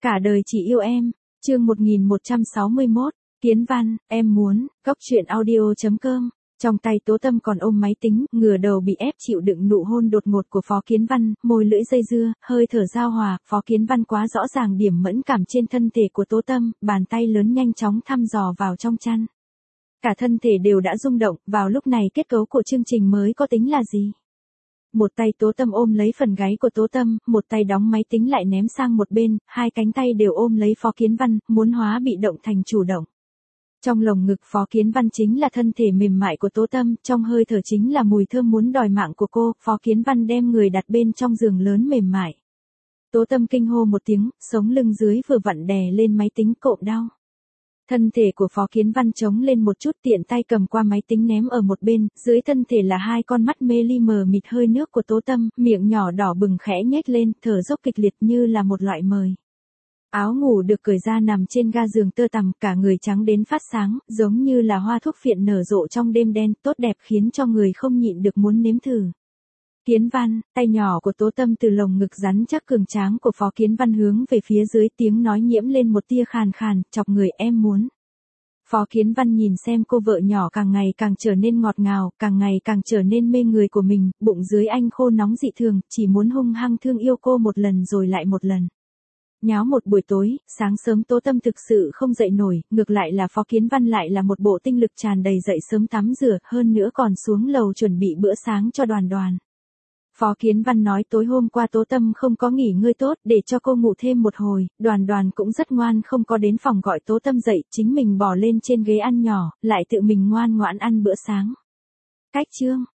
Cả đời chỉ yêu em, chương 1161, Kiến Văn, em muốn, góc truyện audio.com. Trong tay Tố Tâm còn ôm máy tính, ngửa đầu bị ép chịu đựng nụ hôn đột ngột của Phó Kiến Văn, môi lưỡi dây dưa, hơi thở giao hòa, Phó Kiến Văn quá rõ ràng điểm mẫn cảm trên thân thể của Tố Tâm, bàn tay lớn nhanh chóng thăm dò vào trong chăn. Cả thân thể đều đã rung động, vào lúc này kết cấu của chương trình mới có tính là gì? Một tay Tố Tâm ôm lấy phần gáy của Tố Tâm, một tay đóng máy tính lại ném sang một bên, hai cánh tay đều ôm lấy Phó Kiến Văn, muốn hóa bị động thành chủ động. Trong lồng ngực Phó Kiến Văn chính là thân thể mềm mại của Tố Tâm, trong hơi thở chính là mùi thơm muốn đòi mạng của cô, Phó Kiến Văn đem người đặt bên trong giường lớn mềm mại. Tố Tâm kinh hô một tiếng, sống lưng dưới vừa vặn đè lên máy tính cộm đau. Thân thể của Phó Kiến Văn chống lên một chút tiện tay cầm qua máy tính ném ở một bên, dưới thân thể là hai con mắt mê ly mờ mịt hơi nước của Tố Tâm, miệng nhỏ đỏ bừng khẽ nhếch lên, thở dốc kịch liệt như là một loại mời. Áo ngủ được cởi ra nằm trên ga giường tơ tằm, cả người trắng đến phát sáng, giống như là hoa thuốc phiện nở rộ trong đêm đen, tốt đẹp khiến cho người không nhịn được muốn nếm thử. Kiến Văn, tay nhỏ của Tố Tâm từ lồng ngực rắn chắc cường tráng của Phó Kiến Văn hướng về phía dưới, tiếng nói nhiễm lên một tia khàn khàn, chọc người em muốn. Phó Kiến Văn nhìn xem cô vợ nhỏ càng ngày càng trở nên ngọt ngào, càng ngày càng trở nên mê người của mình, bụng dưới anh khô nóng dị thường, chỉ muốn hung hăng thương yêu cô một lần rồi lại một lần. Nháo một buổi tối, sáng sớm Tố Tâm thực sự không dậy nổi, ngược lại là Phó Kiến Văn lại là một bộ tinh lực tràn đầy, dậy sớm tắm rửa, hơn nữa còn xuống lầu chuẩn bị bữa sáng cho Đoàn Đoàn. Phó Kiến Văn nói tối hôm qua Tố Tâm không có nghỉ ngơi tốt, để cho cô ngủ thêm một hồi, Đoàn Đoàn cũng rất ngoan, không có đến phòng gọi Tố Tâm dậy, chính mình bò lên trên ghế ăn nhỏ, lại tự mình ngoan ngoãn ăn bữa sáng. Cách chương